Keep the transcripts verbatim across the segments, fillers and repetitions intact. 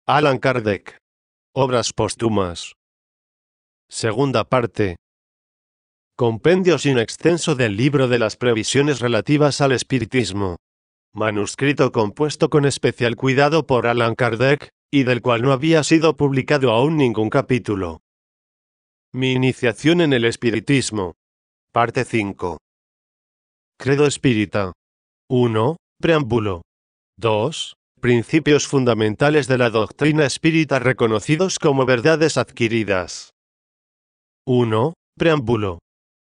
Allan Kardec. Obras póstumas. Segunda parte. Compendio sin extenso del libro de las previsiones relativas al espiritismo. Manuscrito compuesto con especial cuidado por Allan Kardec, y del cual no había sido publicado aún ningún capítulo. Mi iniciación en el espiritismo. Parte cinco. Credo espírita. uno. Preámbulo. dos. Principios fundamentales de la doctrina espírita reconocidos como verdades adquiridas. uno. Preámbulo.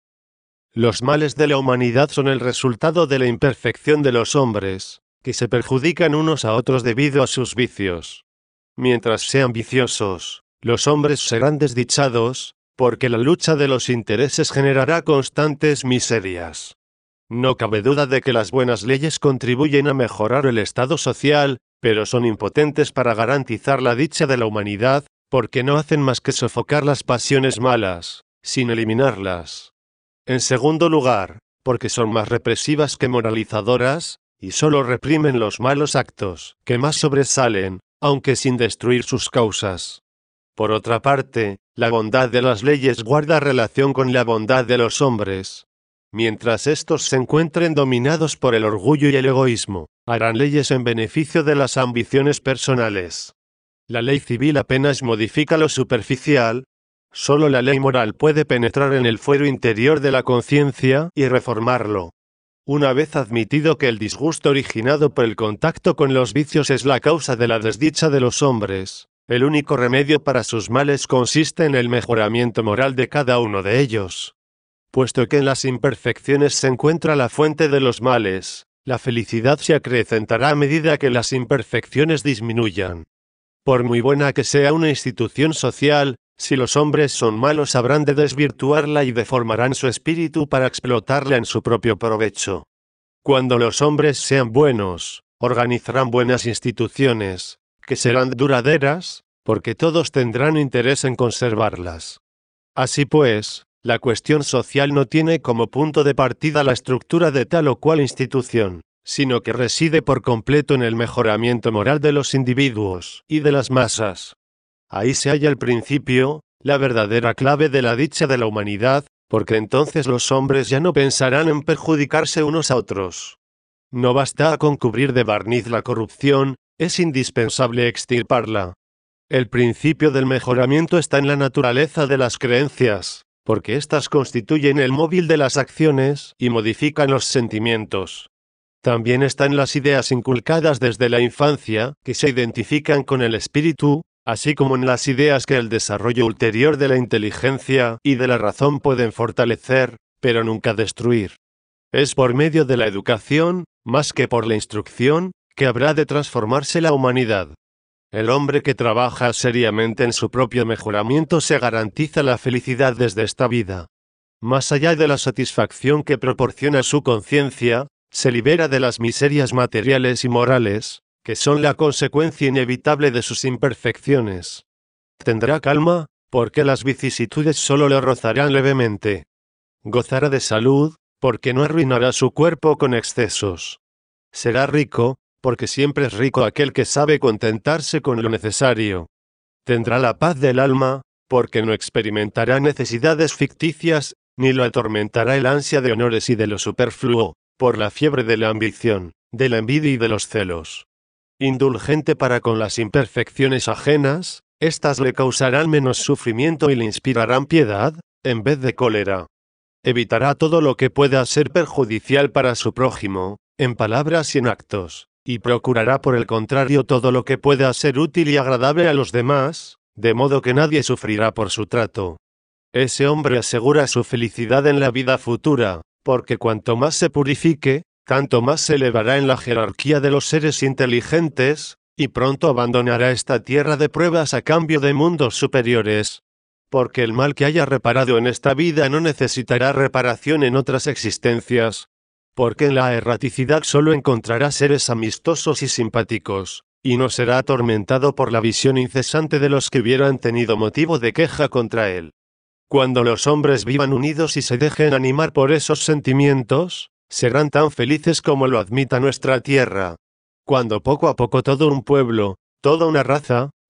Los males de la humanidad son el resultado de la imperfección de los hombres, que se perjudican unos a otros debido a sus vicios. Mientras sean viciosos, los hombres serán desdichados, porque la lucha de los intereses generará constantes miserias. No cabe duda de que las buenas leyes contribuyen a mejorar el estado social, pero son impotentes para garantizar la dicha de la humanidad, porque no hacen más que sofocar las pasiones malas, sin eliminarlas. En segundo lugar, porque son más represivas que moralizadoras, y solo reprimen los malos actos, que más sobresalen, aunque sin destruir sus causas. Por otra parte, la bondad de las leyes guarda relación con la bondad de los hombres. Mientras estos se encuentren dominados por el orgullo y el egoísmo, harán leyes en beneficio de las ambiciones personales. La ley civil apenas modifica lo superficial. Solo la ley moral puede penetrar en el fuero interior de la conciencia y reformarlo. Una vez admitido que el disgusto originado por el contacto con los vicios es la causa de la desdicha de los hombres, el único remedio para sus males consiste en el mejoramiento moral de cada uno de ellos. Puesto que en las imperfecciones se encuentra la fuente de los males, la felicidad se acrecentará a medida que las imperfecciones disminuyan. Por muy buena que sea una institución social, si los hombres son malos habrán de desvirtuarla y deformarán su espíritu para explotarla en su propio provecho. Cuando los hombres sean buenos, organizarán buenas instituciones, que serán duraderas, porque todos tendrán interés en conservarlas. Así pues, la cuestión social no tiene como punto de partida la estructura de tal o cual institución, sino que reside por completo en el mejoramiento moral de los individuos y de las masas. Ahí se halla el principio, la verdadera clave de la dicha de la humanidad, porque entonces los hombres ya no pensarán en perjudicarse unos a otros. No basta con cubrir de barniz la corrupción, es indispensable extirparla. El principio del mejoramiento está en la naturaleza de las creencias, porque éstas constituyen el móvil de las acciones y modifican los sentimientos. También está en las ideas inculcadas desde la infancia, que se identifican con el espíritu, así como en las ideas que el desarrollo ulterior de la inteligencia y de la razón pueden fortalecer, pero nunca destruir. Es por medio de la educación, más que por la instrucción, que habrá de transformarse la humanidad. El hombre que trabaja seriamente en su propio mejoramiento se garantiza la felicidad desde esta vida. Más allá de la satisfacción que proporciona su conciencia, se libera de las miserias materiales y morales, que son la consecuencia inevitable de sus imperfecciones. Tendrá calma, porque las vicisitudes solo le rozarán levemente. Gozará de salud, porque no arruinará su cuerpo con excesos. Será rico, porque siempre es rico aquel que sabe contentarse con lo necesario. Tendrá la paz del alma, porque no experimentará necesidades ficticias, ni lo atormentará el ansia de honores y de lo superfluo, por la fiebre de la ambición, de la envidia y de los celos. Indulgente para con las imperfecciones ajenas, éstas le causarán menos sufrimiento y le inspirarán piedad, en vez de cólera. Evitará todo lo que pueda ser perjudicial para su prójimo, en palabras y en actos, y procurará por el contrario todo lo que pueda ser útil y agradable a los demás, de modo que nadie sufrirá por su trato. Ese hombre asegura su felicidad en la vida futura, porque cuanto más se purifique, tanto más se elevará en la jerarquía de los seres inteligentes, y pronto abandonará esta tierra de pruebas a cambio de mundos superiores. Porque el mal que haya reparado en esta vida no necesitará reparación en otras existencias. Porque en la erraticidad solo encontrará seres amistosos y simpáticos, y no será atormentado por la visión incesante de los que hubieran tenido motivo de queja contra él. Cuando los hombres vivan unidos y se dejen animar por esos sentimientos, serán tan felices como lo admita nuestra tierra. Cuando poco a poco todo un pueblo, toda una raza,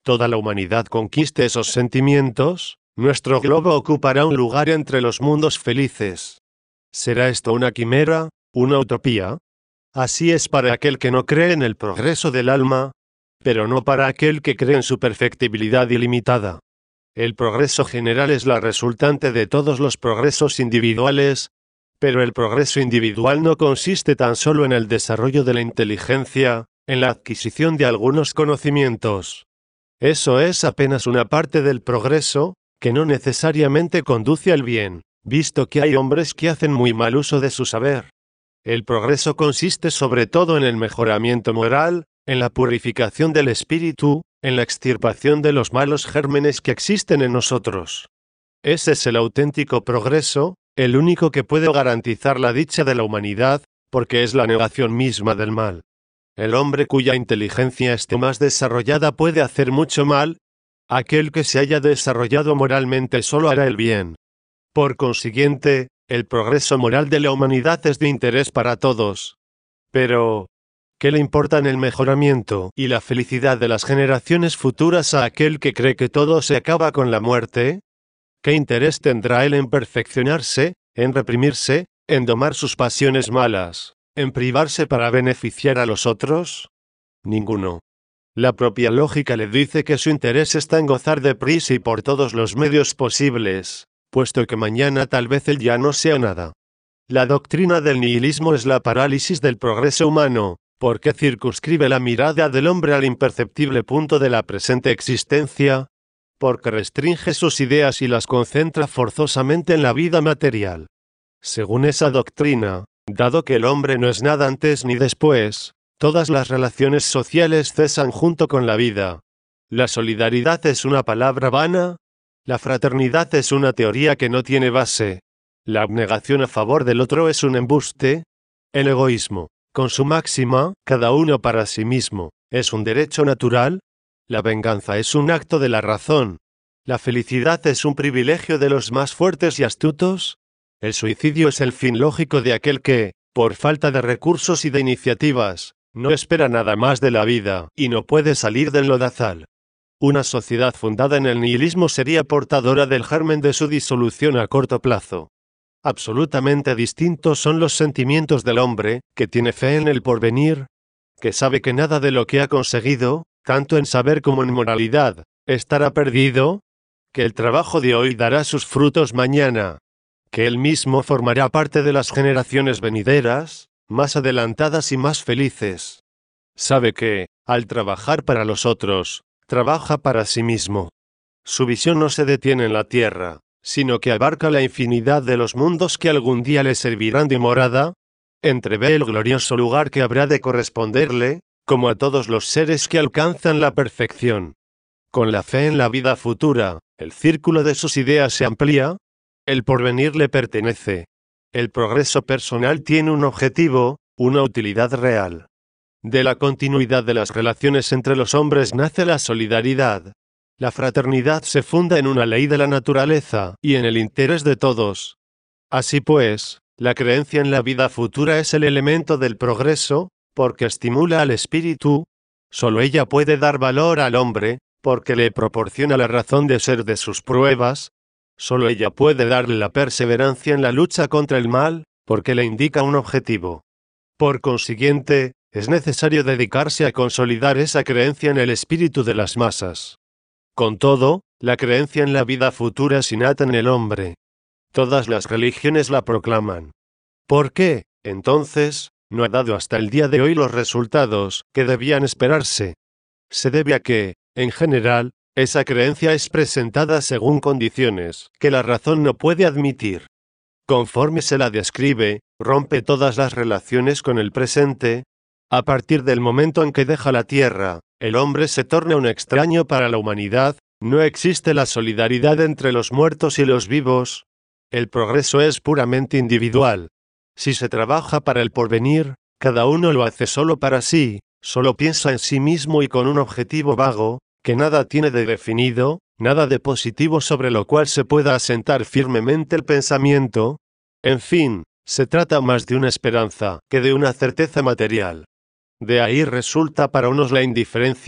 toda la humanidad conquiste esos sentimientos, nuestro globo ocupará un lugar entre los mundos felices. ¿Será esto una quimera, una utopía? Así es para aquel que no cree en el progreso del alma, pero no para aquel que cree en su perfectibilidad ilimitada. El progreso general es la resultante de todos los progresos individuales, pero el progreso individual no consiste tan solo en el desarrollo de la inteligencia, en la adquisición de algunos conocimientos. Eso es apenas una parte del progreso, que no necesariamente conduce al bien, visto que hay hombres que hacen muy mal uso de su saber. El progreso consiste sobre todo en el mejoramiento moral, en la purificación del espíritu, en la extirpación de los malos gérmenes que existen en nosotros. Ese es el auténtico progreso, el único que puede garantizar la dicha de la humanidad, porque es la negación misma del mal. El hombre cuya inteligencia esté más desarrollada puede hacer mucho mal, aquel que se haya desarrollado moralmente solo hará el bien. Por consiguiente, el progreso moral de la humanidad es de interés para todos. Pero, ¿qué le importan el mejoramiento y la felicidad de las generaciones futuras a aquel que cree que todo se acaba con la muerte? ¿Qué interés tendrá él en perfeccionarse, en reprimirse, en domar sus pasiones malas, en privarse para beneficiar a los otros? Ninguno. La propia lógica le dice que su interés está en gozar de prisa y por todos los medios posibles, puesto que mañana tal vez él ya no sea nada. La doctrina del nihilismo es la parálisis del progreso humano, porque circunscribe la mirada del hombre al imperceptible punto de la presente existencia, porque restringe sus ideas y las concentra forzosamente en la vida material. Según esa doctrina, dado que el hombre no es nada antes ni después, todas las relaciones sociales cesan junto con la vida. La solidaridad es una palabra vana, la fraternidad es una teoría que no tiene base, la abnegación a favor del otro es un embuste, el egoísmo, con su máxima, cada uno para sí mismo, es un derecho natural, la venganza es un acto de la razón, la felicidad es un privilegio de los más fuertes y astutos, el suicidio es el fin lógico de aquel que, por falta de recursos y de iniciativas, no espera nada más de la vida y no puede salir del lodazal. Una sociedad fundada en el nihilismo sería portadora del germen de su disolución a corto plazo. Absolutamente distintos son los sentimientos del hombre, que tiene fe en el porvenir, que sabe que nada de lo que ha conseguido, tanto en saber como en moralidad, estará perdido, que el trabajo de hoy dará sus frutos mañana, que él mismo formará parte de las generaciones venideras, más adelantadas y más felices. Sabe que, al trabajar para los otros, trabaja para sí mismo. Su visión no se detiene en la tierra, sino que abarca la infinidad de los mundos que algún día le servirán de morada, entrevé el glorioso lugar que habrá de corresponderle, como a todos los seres que alcanzan la perfección. Con la fe en la vida futura, el círculo de sus ideas se amplía, el porvenir le pertenece. El progreso personal tiene un objetivo, una utilidad real. De la continuidad de las relaciones entre los hombres nace la solidaridad. La fraternidad se funda en una ley de la naturaleza y en el interés de todos. Así pues, la creencia en la vida futura es el elemento del progreso, porque estimula al espíritu. Solo ella puede dar valor al hombre, porque le proporciona la razón de ser de sus pruebas. Solo ella puede darle la perseverancia en la lucha contra el mal, porque le indica un objetivo. Por consiguiente, es necesario dedicarse a consolidar esa creencia en el espíritu de las masas. Con todo, la creencia en la vida futura es innata en el hombre. Todas las religiones la proclaman. ¿Por qué, entonces, no ha dado hasta el día de hoy los resultados que debían esperarse? Se debe a que, en general, esa creencia es presentada según condiciones que la razón no puede admitir. Conforme se la describe, rompe todas las relaciones con el presente. A partir del momento en que deja la tierra, el hombre se torna un extraño para la humanidad, no existe la solidaridad entre los muertos y los vivos. El progreso es puramente individual. Si se trabaja para el porvenir, cada uno lo hace solo para sí, solo piensa en sí mismo y con un objetivo vago, que nada tiene de definido, nada de positivo sobre lo cual se pueda asentar firmemente el pensamiento. En fin, se trata más de una esperanza que de una certeza material. De ahí resulta para unos la indiferencia,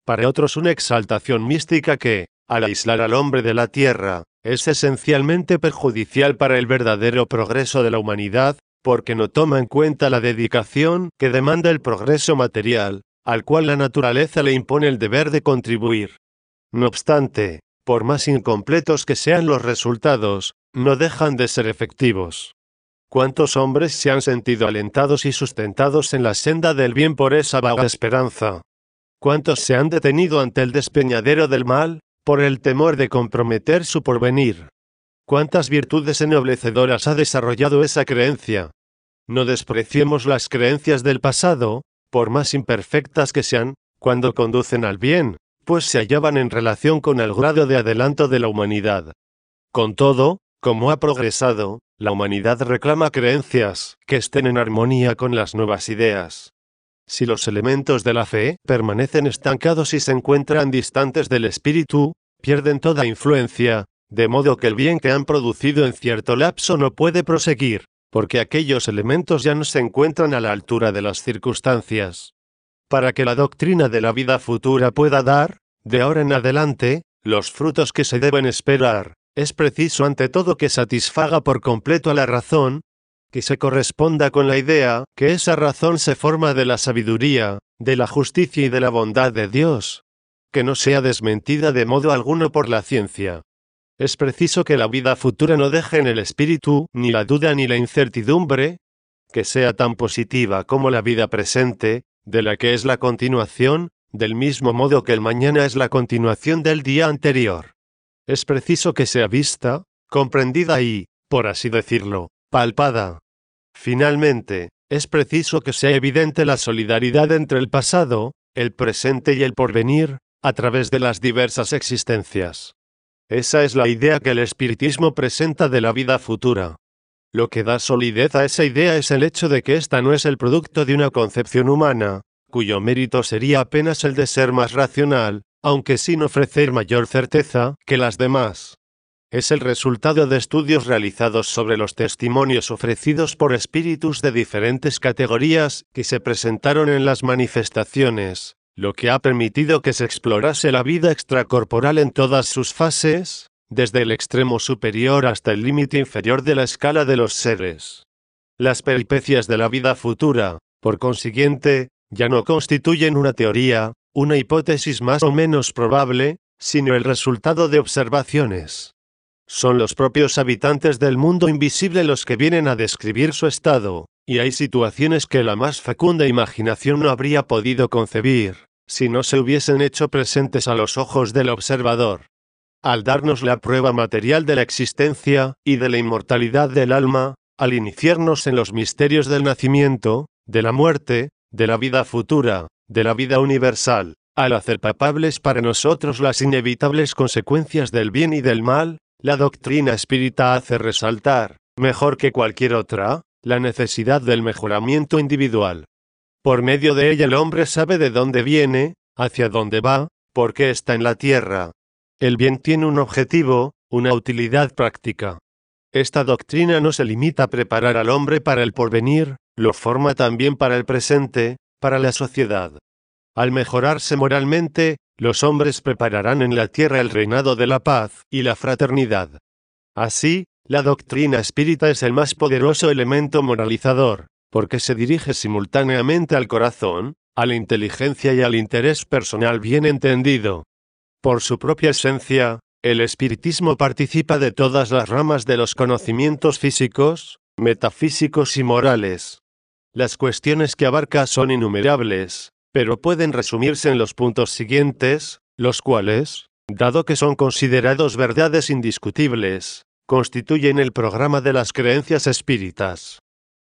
para otros una exaltación mística que, al aislar al hombre de la tierra, es esencialmente perjudicial para el verdadero progreso de la humanidad, porque no toma en cuenta la dedicación que demanda el progreso material, al cual la naturaleza le impone el deber de contribuir. No obstante, por más incompletos que sean los resultados, no dejan de ser efectivos. ¿Cuántos hombres se han sentido alentados y sustentados en la senda del bien por esa vaga esperanza? ¿Cuántos se han detenido ante el despeñadero del mal, por el temor de comprometer su porvenir? ¿Cuántas virtudes ennoblecedoras ha desarrollado esa creencia? No despreciemos las creencias del pasado, por más imperfectas que sean, cuando conducen al bien, pues se hallaban en relación con el grado de adelanto de la humanidad. Con todo, como ha progresado, la humanidad reclama creencias que estén en armonía con las nuevas ideas. Si los elementos de la fe permanecen estancados y se encuentran distantes del espíritu, pierden toda influencia, de modo que el bien que han producido en cierto lapso no puede proseguir, porque aquellos elementos ya no se encuentran a la altura de las circunstancias. Para que la doctrina de la vida futura pueda dar, de ahora en adelante, los frutos que se deben esperar, es preciso ante todo que satisfaga por completo a la razón, que se corresponda con la idea que esa razón se forma de la sabiduría, de la justicia y de la bondad de Dios, que no sea desmentida de modo alguno por la ciencia. Es preciso que la vida futura no deje en el espíritu ni la duda ni la incertidumbre, que sea tan positiva como la vida presente, de la que es la continuación, del mismo modo que el mañana es la continuación del día anterior. Es preciso que sea vista, comprendida y, por así decirlo, palpada. Finalmente, es preciso que sea evidente la solidaridad entre el pasado, el presente y el porvenir, a través de las diversas existencias. Esa es la idea que el espiritismo presenta de la vida futura. Lo que da solidez a esa idea es el hecho de que ésta no es el producto de una concepción humana, cuyo mérito sería apenas el de ser más racional, aunque sin ofrecer mayor certeza que las demás. Es el resultado de estudios realizados sobre los testimonios ofrecidos por espíritus de diferentes categorías que se presentaron en las manifestaciones, lo que ha permitido que se explorase la vida extracorporal en todas sus fases, desde el extremo superior hasta el límite inferior de la escala de los seres. Las peripecias de la vida futura, por consiguiente, ya no constituyen una teoría, una hipótesis más o menos probable, sino el resultado de observaciones. Son los propios habitantes del mundo invisible los que vienen a describir su estado, y hay situaciones que la más fecunda imaginación no habría podido concebir, si no se hubiesen hecho presentes a los ojos del observador. Al darnos la prueba material de la existencia y de la inmortalidad del alma, al iniciarnos en los misterios del nacimiento, de la muerte, de la vida futura, de la vida universal, al hacer palpables para nosotros las inevitables consecuencias del bien y del mal, la doctrina espírita hace resaltar, mejor que cualquier otra, la necesidad del mejoramiento individual. Por medio de ella el hombre sabe de dónde viene, hacia dónde va, por qué está en la tierra. El bien tiene un objetivo, una utilidad práctica. Esta doctrina no se limita a preparar al hombre para el porvenir, lo forma también para el presente, para la sociedad. Al mejorarse moralmente, los hombres prepararán en la tierra el reinado de la paz y la fraternidad. Así, la doctrina espírita es el más poderoso elemento moralizador, porque se dirige simultáneamente al corazón, a la inteligencia y al interés personal bien entendido. Por su propia esencia, el espiritismo participa de todas las ramas de los conocimientos físicos, metafísicos y morales. Las cuestiones que abarca son innumerables, pero pueden resumirse en los puntos siguientes, los cuales, dado que son considerados verdades indiscutibles, constituyen el programa de las creencias espíritas.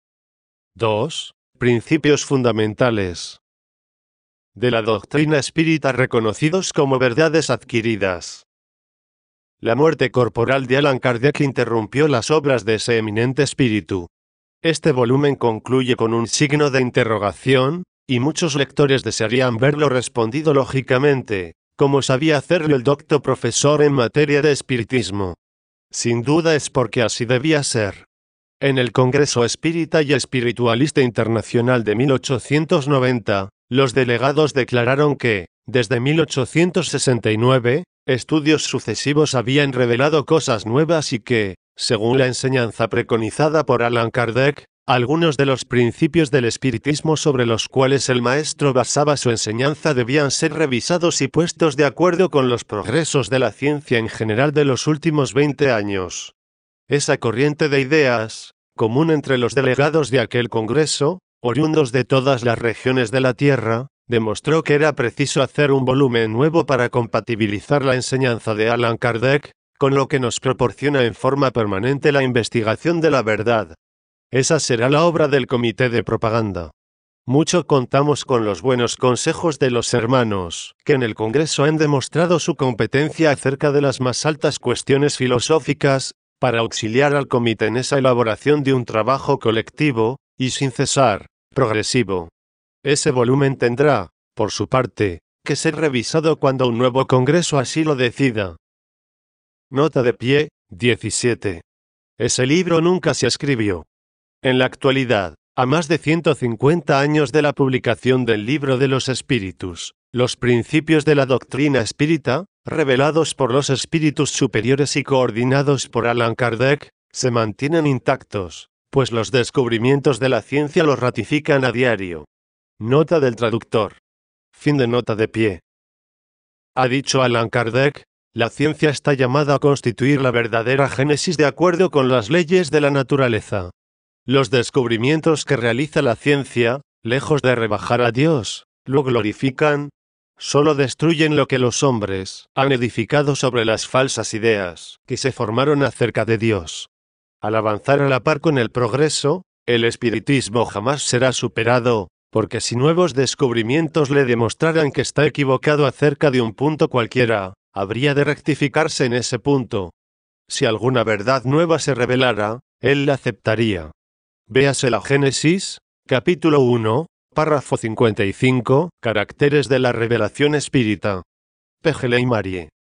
dos. Principios fundamentales de la doctrina espírita reconocidos como verdades adquiridas. La muerte corporal de Allan Kardec interrumpió las obras de ese eminente espíritu. Este volumen concluye con un signo de interrogación, y muchos lectores desearían verlo respondido lógicamente, como sabía hacerlo el docto profesor en materia de espiritismo. Sin duda es porque así debía ser. En el Congreso Espírita y Espiritualista Internacional de mil ochocientos noventa, los delegados declararon que, Desde mil ochocientos sesenta y nueve, estudios sucesivos habían revelado cosas nuevas y que, según la enseñanza preconizada por Allan Kardec, algunos de los principios del espiritismo sobre los cuales el maestro basaba su enseñanza debían ser revisados y puestos de acuerdo con los progresos de la ciencia en general de los últimos veinte años. Esa corriente de ideas, común entre los delegados de aquel congreso, oriundos de todas las regiones de la Tierra, demostró que era preciso hacer un volumen nuevo para compatibilizar la enseñanza de Allan Kardec, con lo que nos proporciona en forma permanente la investigación de la verdad. Esa será la obra del Comité de Propaganda. Mucho contamos con los buenos consejos de los hermanos, que en el Congreso han demostrado su competencia acerca de las más altas cuestiones filosóficas, para auxiliar al Comité en esa elaboración de un trabajo colectivo, y sin cesar, progresivo. Ese volumen tendrá, por su parte, que ser revisado cuando un nuevo Congreso así lo decida. Nota de pie, diecisiete. Ese libro nunca se escribió. En la actualidad, a más de ciento cincuenta años de la publicación del Libro de los Espíritus, los principios de la doctrina espírita, revelados por los espíritus superiores y coordinados por Allan Kardec, se mantienen intactos, pues los descubrimientos de la ciencia los ratifican a diario. Nota del traductor. Fin de nota de pie. Ha dicho Allan Kardec, la ciencia está llamada a constituir la verdadera génesis de acuerdo con las leyes de la naturaleza. Los descubrimientos que realiza la ciencia, lejos de rebajar a Dios, lo glorifican, solo destruyen lo que los hombres han edificado sobre las falsas ideas que se formaron acerca de Dios. Al avanzar a la par con el progreso, el espiritismo jamás será superado, porque si nuevos descubrimientos le demostraran que está equivocado acerca de un punto cualquiera, habría de rectificarse en ese punto. Si alguna verdad nueva se revelara, él la aceptaría. Véase la Génesis, capítulo uno, párrafo cincuenta y cinco, caracteres de la revelación espírita. P. G. Leymarie.